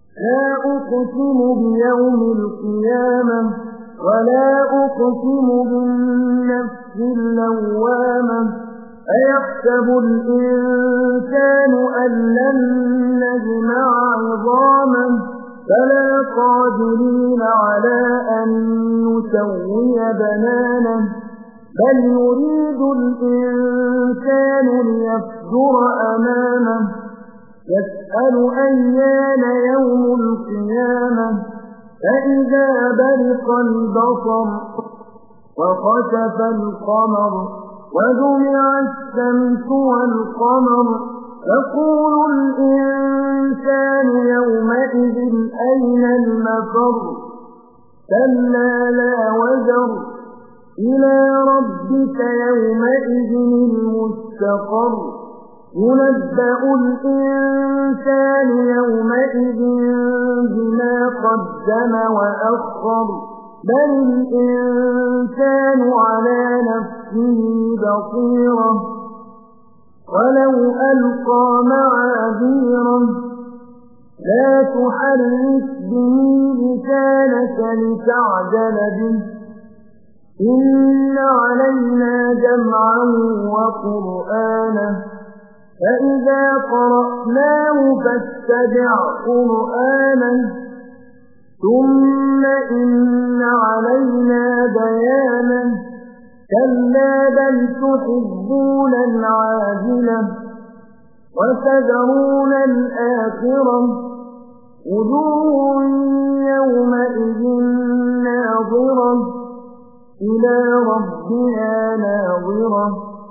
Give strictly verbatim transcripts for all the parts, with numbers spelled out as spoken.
لا أقسم بيوم القيامة ولا أقسم بالنفس اللوامة أيحسب الإنسان أن لن نجمع عظامه فلا قادرين على أن نسوي بنانه بل يريد الإنسان ليفجر أمامه يسأل أيان يوم القيامة فإذا برق البصر وخسف القمر وجمع الشمس والقمر يقول الإنسان يومئذ أين المفر كلا لا وزر إلى ربك يومئذ المستقر ينبأ الإنسان يومئذ بما قدم وأخر بل الإنسان على نفسه بصيرة ولو ألقى معاذيره لا تحرك به لسانك لتعجل به إن علينا جمعه وقرآنه فإذا قرأناه فاتبع قرآنه ثم إن علينا بيانه كلا بل تحبون العاجلة وتذرون الآخرة وجوه يومئذ ناظرة إلى ربها ناظرة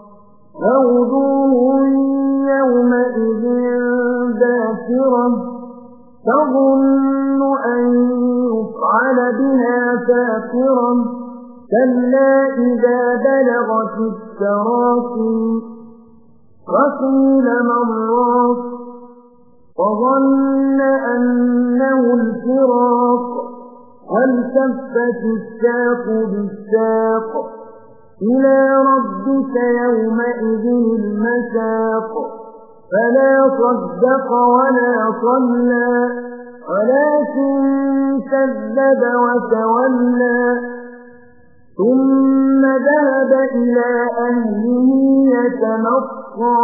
ووجوه يومئذ باسرة تظن أن يفعل بها فاقرة كلا إذا بلغت التراقي وقيل من راق وظن أنه الفراق والتفت الساق بالساق إلى ربك يومئذ المساق فلا صدق ولا صلى ولكن كذب وتولى ثم ذهب إلى أهله يتمطى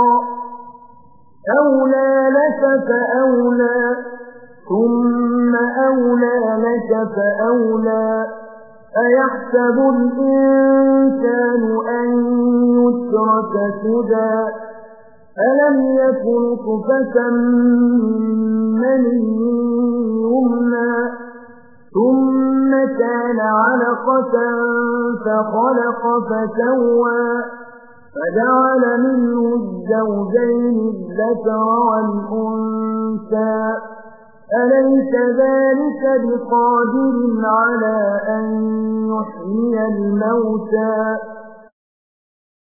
أولى لك فأولى ثم أولى لك فأولى أيحسب الإنسان أن يترك سدى ألم يكن نطفة من مني يمنى ثم كان علقة فخلق فسوى فجعل منه الزوجين الذكر والأنثى أليس ذلك بقادر على أن يحيي الموتى